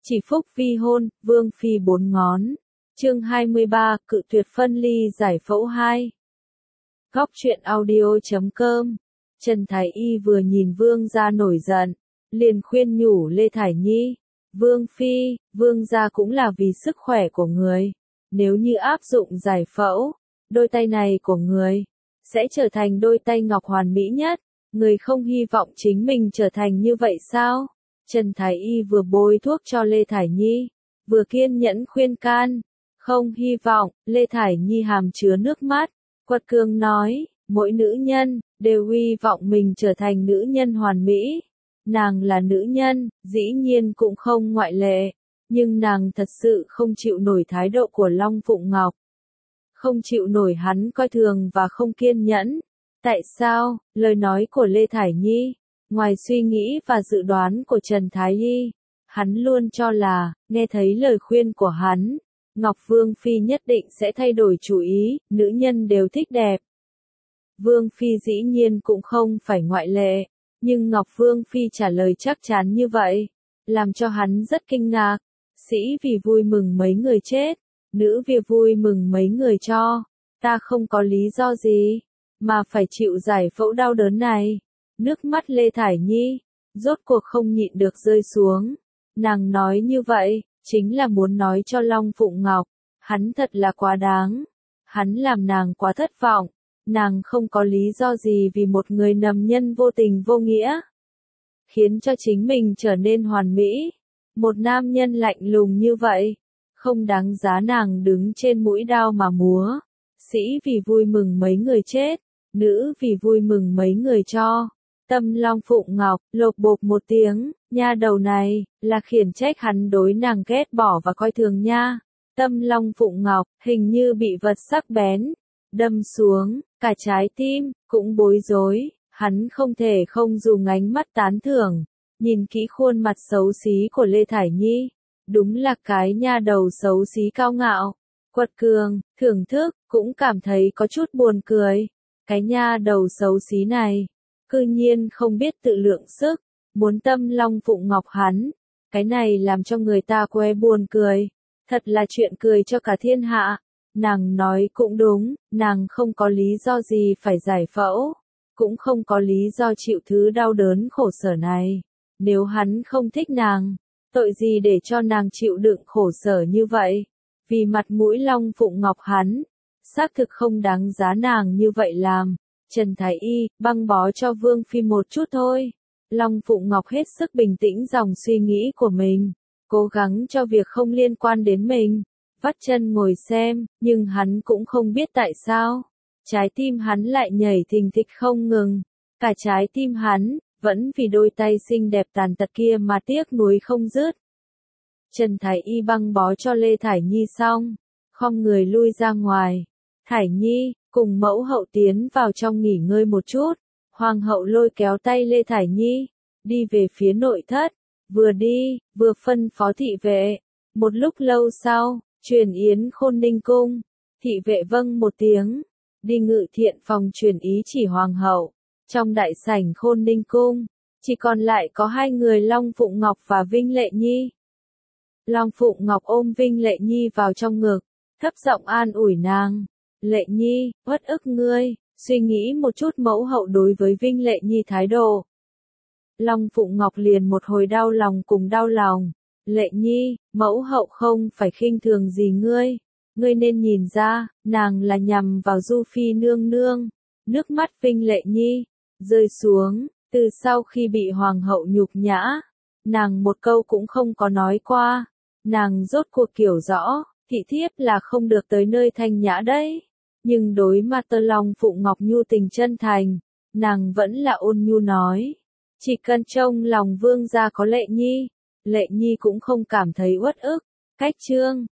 Chỉ phúc vi hôn, vương phi bốn ngón. Chương 23, cự tuyệt phân ly giải phẫu 2. Góc truyện audio.com. Trần Thái Y vừa nhìn vương gia nổi giận, liền khuyên nhủ Lê Thải Nhi, vương phi, vương gia cũng là vì sức khỏe của người. Nếu như áp dụng giải phẫu, đôi tay này của người sẽ trở thành đôi tay ngọc hoàn mỹ nhất. Người không hy vọng chính mình trở thành như vậy sao? Trần Thái Y vừa bôi thuốc cho Lê Thải Nhi, vừa kiên nhẫn khuyên can. Không hy vọng, Lê Thải Nhi hàm chứa nước mắt, quật cường nói, mỗi nữ nhân đều hy vọng mình trở thành nữ nhân hoàn mỹ. Nàng là nữ nhân, dĩ nhiên cũng không ngoại lệ, nhưng nàng thật sự không chịu nổi thái độ của Long Phụng Ngọc. Không chịu nổi hắn coi thường và không kiên nhẫn. Tại sao? Lời nói của Lê Thải Nhi, ngoài suy nghĩ và dự đoán của Trần Thái Y, hắn luôn cho là, nghe thấy lời khuyên của hắn, Ngọc Vương Phi nhất định sẽ thay đổi chủ ý, nữ nhân đều thích đẹp. Vương Phi dĩ nhiên cũng không phải ngoại lệ, nhưng Ngọc Vương Phi trả lời chắc chắn như vậy, làm cho hắn rất kinh ngạc. Sĩ vì vui mừng mấy người chết, nữ vì vui mừng mấy người cho, ta không có lý do gì mà phải chịu giải phẫu đau đớn này. Nước mắt Lê Thải Nhi rốt cuộc không nhịn được rơi xuống. Nàng nói như vậy, chính là muốn nói cho Long Phụng Ngọc, hắn thật là quá đáng. Hắn làm nàng quá thất vọng, nàng không có lý do gì vì một người nằm nhân vô tình vô nghĩa, khiến cho chính mình trở nên hoàn mỹ. Một nam nhân lạnh lùng như vậy, không đáng giá nàng đứng trên mũi đao mà múa. Sĩ vì vui mừng mấy người chết, nữ vì vui mừng mấy người cho. Tâm Long Phụng Ngọc, lột bột một tiếng, nha đầu này, là khiển trách hắn đối nàng ghét bỏ và coi thường nha. Tâm Long Phụng Ngọc, hình như bị vật sắc bén đâm xuống, cả trái tim cũng bối rối, hắn không thể không dùng ánh mắt tán thưởng, nhìn kỹ khuôn mặt xấu xí của Lê Thải Nhi, đúng là cái nha đầu xấu xí cao ngạo, quật cường, thưởng thức, cũng cảm thấy có chút buồn cười. Cái nha đầu xấu xí này, cư nhiên không biết tự lượng sức, muốn Tâm Long Phụng Ngọc hắn, cái này làm cho người ta quê buồn cười, thật là chuyện cười cho cả thiên hạ. Nàng nói cũng đúng, nàng không có lý do gì phải giải phẫu, cũng không có lý do chịu thứ đau đớn khổ sở này. Nếu hắn không thích nàng, tội gì để cho nàng chịu đựng khổ sở như vậy? Vì mặt mũi Long Phụng Ngọc hắn, xác thực không đáng giá nàng như vậy làm. Trần Thái Y, băng bó cho Vương Phi một chút thôi. Long Phụng Ngọc hết sức bình tĩnh dòng suy nghĩ của mình, cố gắng cho việc không liên quan đến mình. Vắt chân ngồi xem, nhưng hắn cũng không biết tại sao. Trái tim hắn lại nhảy thình thịch không ngừng. Cả trái tim hắn, vẫn vì đôi tay xinh đẹp tàn tật kia mà tiếc nuối không dứt. Trần Thái Y băng bó cho Lê Thải Nhi xong, khom người lui ra ngoài. Thải Nhi, cùng mẫu hậu tiến vào trong nghỉ ngơi một chút. Hoàng hậu lôi kéo tay Lê Thải Nhi, đi về phía nội thất. Vừa đi, vừa phân phó thị vệ. Một lúc lâu sau, truyền yến Khôn Ninh cung. Thị vệ vâng một tiếng, đi ngự thiện phòng truyền ý chỉ hoàng hậu. Trong đại sảnh Khôn Ninh cung, chỉ còn lại có hai người Long Phụng Ngọc và Vinh Lệ Nhi. Long Phụng Ngọc ôm Vinh Lệ Nhi vào trong ngực, thấp giọng an ủi nàng. Lệ Nhi, uất ức ngươi, suy nghĩ một chút mẫu hậu đối với Vinh Lệ Nhi thái độ. Long Phụng Ngọc liền một hồi đau lòng cùng đau lòng. Lệ Nhi, mẫu hậu không phải khinh thường gì ngươi. Ngươi nên nhìn ra, nàng là nhằm vào Du Phi nương nương. Nước mắt Vinh Lệ Nhi rơi xuống, từ sau khi bị hoàng hậu nhục nhã, nàng một câu cũng không có nói qua. Nàng rốt cuộc hiểu rõ, thị thiếp là không được tới nơi thanh nhã đấy. Nhưng đối mặt Tơ Long Phụng Ngọc nhu tình chân thành, nàng vẫn là ôn nhu nói. Chỉ cần trông lòng vương gia có Lệ Nhi, Lệ Nhi cũng không cảm thấy uất ức. Cách chương